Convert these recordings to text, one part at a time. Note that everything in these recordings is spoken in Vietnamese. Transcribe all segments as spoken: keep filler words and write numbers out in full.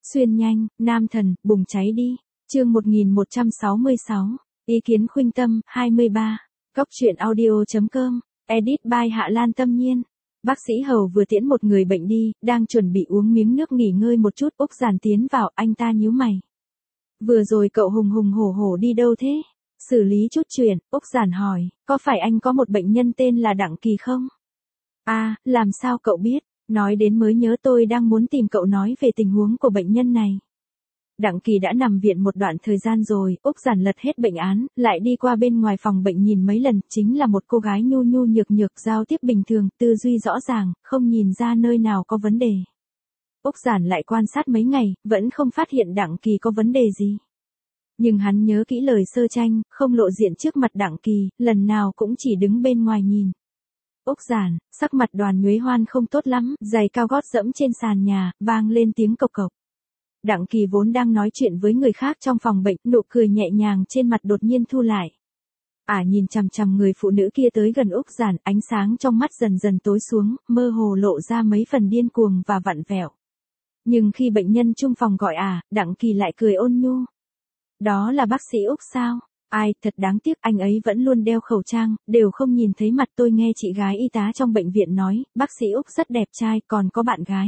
Xuyên nhanh, nam thần, bùng cháy đi. Chương một nghìn một trăm sáu mươi sáu. Ý kiến khuynh tâm, hai mươi ba. Cóc truyện audio chấm com. Edit by Hạ Lan Tâm Nhiên. Bác sĩ Hầu vừa tiễn một người bệnh đi, đang chuẩn bị uống miếng nước nghỉ ngơi một chút. Úc Giản tiến vào, anh ta nhíu mày. Vừa rồi cậu hùng hùng hổ hổ đi đâu thế? Xử lý chút chuyện, Úc Giản hỏi, có phải anh có một bệnh nhân tên là Đặng Kỳ không? À, làm sao cậu biết? Nói đến mới nhớ tôi đang muốn tìm cậu nói về tình huống của bệnh nhân này. Đặng Kỳ đã nằm viện một đoạn thời gian rồi, Úc Giản lật hết bệnh án, lại đi qua bên ngoài phòng bệnh nhìn mấy lần, chính là một cô gái nhu nhu nhược nhược, giao tiếp bình thường, tư duy rõ ràng, không nhìn ra nơi nào có vấn đề. Úc Giản lại quan sát mấy ngày, vẫn không phát hiện Đặng Kỳ có vấn đề gì. Nhưng hắn nhớ kỹ lời Sơ Tranh, không lộ diện trước mặt Đặng Kỳ, lần nào cũng chỉ đứng bên ngoài nhìn. Úc Giản, sắc mặt Đoàn Nhuế Hoan không tốt lắm, giày cao gót dẫm trên sàn nhà, vang lên tiếng cộc cộc. Đặng Kỳ vốn đang nói chuyện với người khác trong phòng bệnh, nụ cười nhẹ nhàng trên mặt đột nhiên thu lại. Ả à, nhìn chằm chằm người phụ nữ kia tới gần Úc Giản, ánh sáng trong mắt dần dần tối xuống, mơ hồ lộ ra mấy phần điên cuồng và vặn vẹo. Nhưng khi bệnh nhân chung phòng gọi Ả, à, Đặng Kỳ lại cười ôn nhu. Đó là bác sĩ Úc sao? Ai, thật đáng tiếc, anh ấy vẫn luôn đeo khẩu trang, đều không nhìn thấy mặt. Tôi nghe chị gái y tá trong bệnh viện nói, bác sĩ Úc rất đẹp trai, còn có bạn gái.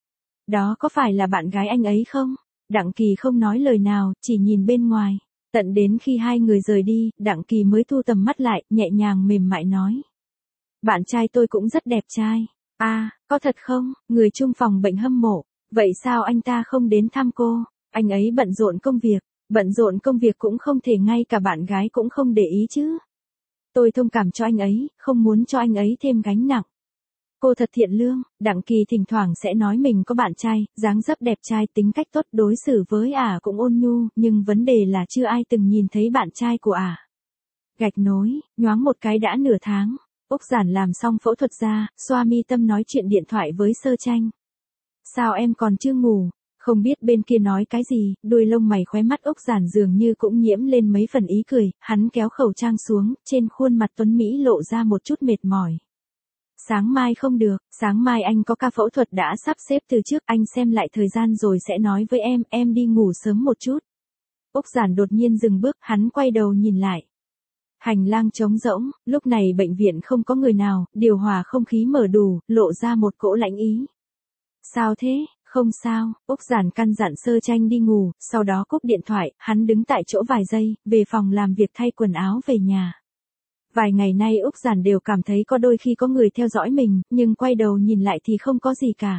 Đó có phải là bạn gái anh ấy không? Đặng Kỳ không nói lời nào, chỉ nhìn bên ngoài. Tận đến khi hai người rời đi, Đặng Kỳ mới thu tầm mắt lại, nhẹ nhàng mềm mại nói. Bạn trai tôi cũng rất đẹp trai. À, có thật không? Người chung phòng bệnh hâm mộ. Vậy sao anh ta không đến thăm cô? Anh ấy bận rộn công việc. Bận rộn công việc cũng không thể ngay cả bạn gái cũng không để ý chứ. Tôi thông cảm cho anh ấy, không muốn cho anh ấy thêm gánh nặng. Cô thật thiện lương. Đặng Kỳ thỉnh thoảng sẽ nói mình có bạn trai, dáng dấp đẹp trai, tính cách tốt, đối xử với Ả cũng ôn nhu, nhưng vấn đề là chưa ai từng nhìn thấy bạn trai của Ả. Gạch nối, nhoáng một cái đã nửa tháng. Úc Giản làm xong phẫu thuật ra, xoa mi tâm nói chuyện điện thoại với Sơ Tranh. Sao em còn chưa ngủ? Không biết bên kia nói cái gì, đuôi lông mày khóe mắt Úc Giản dường như cũng nhiễm lên mấy phần ý cười, hắn kéo khẩu trang xuống, trên khuôn mặt tuấn Mỹ lộ ra một chút mệt mỏi. Sáng mai không được, sáng mai anh có ca phẫu thuật đã sắp xếp từ trước, anh xem lại thời gian rồi sẽ nói với em, em đi ngủ sớm một chút. Úc Giản đột nhiên dừng bước, hắn quay đầu nhìn lại. Hành lang trống rỗng, lúc này bệnh viện không có người nào, điều hòa không khí mở đủ, lộ ra một cỗ lạnh ý. Sao thế? Không sao, Úc Giản căn dặn Sơ Tranh đi ngủ, sau đó cúp điện thoại, hắn đứng tại chỗ vài giây, về phòng làm việc thay quần áo về nhà. Vài ngày nay Úc Giản đều cảm thấy có đôi khi có người theo dõi mình, nhưng quay đầu nhìn lại thì không có gì cả.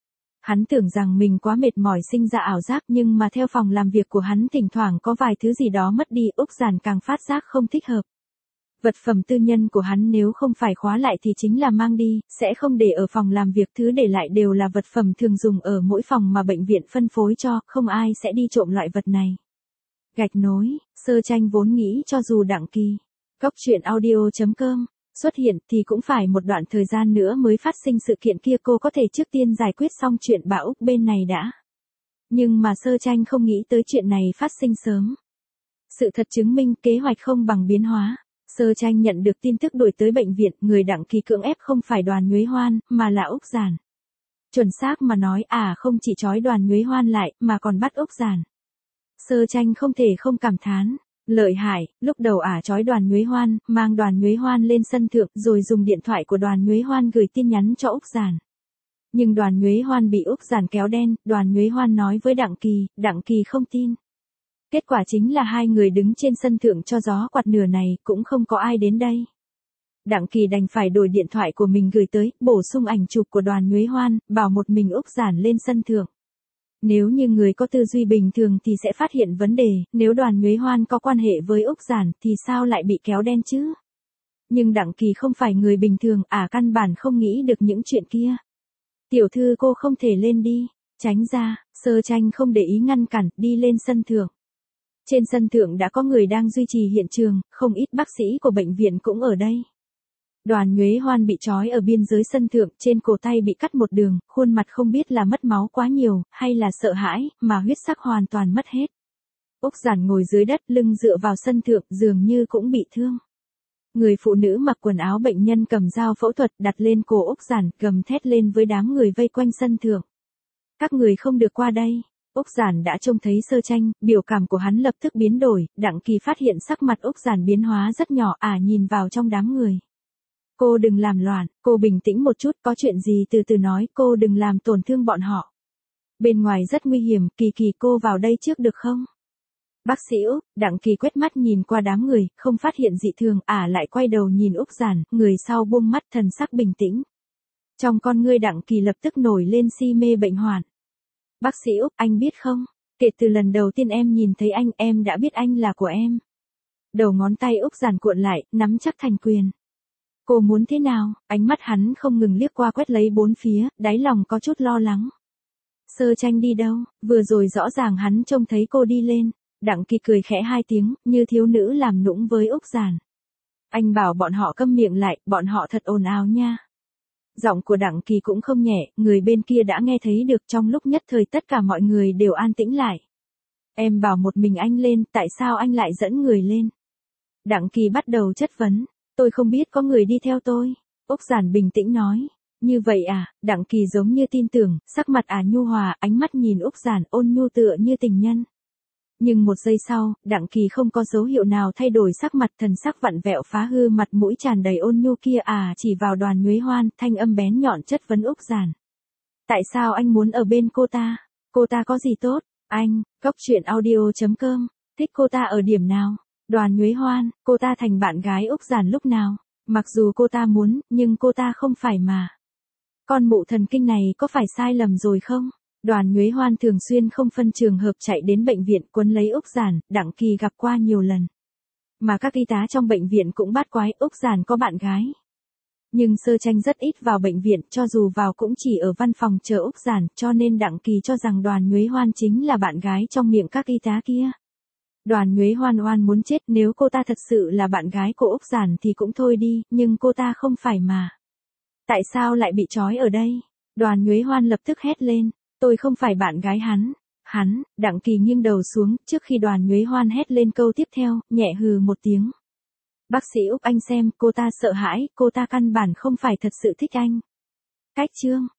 Hắn tưởng rằng mình quá mệt mỏi sinh ra ảo giác, nhưng mà theo phòng làm việc của hắn thỉnh thoảng có vài thứ gì đó mất đi, Úc Giản càng phát giác không thích hợp. Vật phẩm tư nhân của hắn nếu không phải khóa lại thì chính là mang đi, sẽ không để ở phòng làm việc, thứ để lại đều là vật phẩm thường dùng ở mỗi phòng mà bệnh viện phân phối cho, không ai sẽ đi trộm loại vật này. Gạch nối, Sơ Tranh vốn nghĩ cho dù Đặng Kỳ, cóc truyện audio chấm com, xuất hiện thì cũng phải một đoạn thời gian nữa mới phát sinh sự kiện kia, cô có thể trước tiên giải quyết xong chuyện bà Úc bên này đã. Nhưng mà Sơ Tranh không nghĩ tới chuyện này phát sinh sớm. Sự thật chứng minh kế hoạch không bằng biến hóa. Sơ Tranh nhận được tin tức đuổi tới bệnh viện, người Đặng Kỳ cưỡng ép không phải Đoàn Nhuế Hoan, mà là Úc Giản. Chuẩn xác mà nói, à không chỉ trói Đoàn Nhuế Hoan lại, mà còn bắt Úc Giản. Sơ Tranh không thể không cảm thán. Lợi hại, lúc đầu ả à trói Đoàn Nhuế Hoan, mang Đoàn Nhuế Hoan lên sân thượng, rồi dùng điện thoại của Đoàn Nhuế Hoan gửi tin nhắn cho Úc Giản. Nhưng Đoàn Nhuế Hoan bị Úc Giản kéo đen, Đoàn Nhuế Hoan nói với Đặng Kỳ, Đặng Kỳ không tin. Kết quả chính là hai người đứng trên sân thượng cho gió quạt nửa này, cũng không có ai đến đây. Đặng Kỳ đành phải đổi điện thoại của mình gửi tới, bổ sung ảnh chụp của Đoàn Nhuế Hoan, bảo một mình Úc Giản lên sân thượng. Nếu như người có tư duy bình thường thì sẽ phát hiện vấn đề, nếu Đoàn Nhuế Hoan có quan hệ với Úc Giản thì sao lại bị kéo đen chứ? Nhưng Đặng Kỳ không phải người bình thường, ả à, căn bản không nghĩ được những chuyện kia. Tiểu thư cô không thể lên đi, tránh ra, Sơ Tranh không để ý ngăn cản, đi lên sân thượng. Trên sân thượng đã có người đang duy trì hiện trường, không ít bác sĩ của bệnh viện cũng ở đây. Đoàn Nhuế Hoan bị trói ở biên giới sân thượng, trên cổ tay bị cắt một đường, khuôn mặt không biết là mất máu quá nhiều, hay là sợ hãi, mà huyết sắc hoàn toàn mất hết. Úc Giản ngồi dưới đất, lưng dựa vào sân thượng, dường như cũng bị thương. Người phụ nữ mặc quần áo bệnh nhân cầm dao phẫu thuật đặt lên cổ Úc Giản, gầm thét lên với đám người vây quanh sân thượng. Các người không được qua đây. Úc Giản đã trông thấy Sơ Tranh, biểu cảm của hắn lập tức biến đổi, Đặng Kỳ phát hiện sắc mặt Úc Giản biến hóa rất nhỏ, à nhìn vào trong đám người. Cô đừng làm loạn, cô bình tĩnh một chút, có chuyện gì từ từ nói, cô đừng làm tổn thương bọn họ. Bên ngoài rất nguy hiểm, Kỳ Kỳ cô vào đây trước được không? Bác sĩ Úc, Đặng Kỳ quét mắt nhìn qua đám người, không phát hiện dị thường, à lại quay đầu nhìn Úc Giản, người sau buông mắt thần sắc bình tĩnh. Trong con ngươi Đặng Kỳ lập tức nổi lên si mê bệnh hoạn. Bác sĩ Úc, anh biết không? Kể từ lần đầu tiên em nhìn thấy anh, em đã biết anh là của em. Đầu ngón tay Úc Giản cuộn lại, nắm chắc thành quyền. Cô muốn thế nào? Ánh mắt hắn không ngừng liếc qua quét lấy bốn phía, đáy lòng có chút lo lắng. Sơ Tranh đi đâu? Vừa rồi rõ ràng hắn trông thấy cô đi lên. Đặng Kỳ cười khẽ hai tiếng, như thiếu nữ làm nũng với Úc Giản. Anh bảo bọn họ câm miệng lại, bọn họ thật ồn ào nha. Giọng của Đặng Kỳ cũng không nhẹ, người bên kia đã nghe thấy được, trong lúc nhất thời tất cả mọi người đều an tĩnh lại. Em bảo một mình anh lên, tại sao anh lại dẫn người lên? Đặng Kỳ bắt đầu chất vấn, tôi không biết có người đi theo tôi. Úc Giản bình tĩnh nói, như vậy à? Đặng Kỳ giống như tin tưởng, sắc mặt à nhu hòa, ánh mắt nhìn Úc Giản ôn nhu tựa như tình nhân. Nhưng một giây sau, Đặng Kỳ không có dấu hiệu nào thay đổi sắc mặt, thần sắc vặn vẹo phá hư, mặt mũi tràn đầy ôn nhu kia, à chỉ vào Đoàn Nhuế Hoan, thanh âm bén nhọn chất vấn Úc Giản. Tại sao anh muốn ở bên cô ta? Cô ta có gì tốt? Anh, Cốc Truyện Audio chấm com, thích cô ta ở điểm nào? Đoàn Nhuế Hoan, cô ta thành bạn gái Úc Giản lúc nào? Mặc dù cô ta muốn, nhưng cô ta không phải mà. Con mụ thần kinh này có phải sai lầm rồi không? Đoàn Nhuế Hoan thường xuyên không phân trường hợp chạy đến bệnh viện quấn lấy Úc Giản, Đặng Kỳ gặp qua nhiều lần. Mà các y tá trong bệnh viện cũng bắt quái Úc Giản có bạn gái. Nhưng Sơ Tranh rất ít vào bệnh viện, cho dù vào cũng chỉ ở văn phòng chờ Úc Giản, cho nên Đặng Kỳ cho rằng Đoàn Nhuế Hoan chính là bạn gái trong miệng các y tá kia. Đoàn Nhuế Hoan oan muốn chết, nếu cô ta thật sự là bạn gái của Úc Giản thì cũng thôi đi, nhưng cô ta không phải mà. Tại sao lại bị trói ở đây? Đoàn Nhuế Hoan lập tức hét lên. Tôi không phải bạn gái hắn. Hắn, Đặng Kỳ nghiêng đầu xuống, trước khi Đoàn Nhuế Hoan hét lên câu tiếp theo, nhẹ hừ một tiếng. Bác sĩ Úc anh xem, cô ta sợ hãi, cô ta căn bản không phải thật sự thích anh. Cách chương.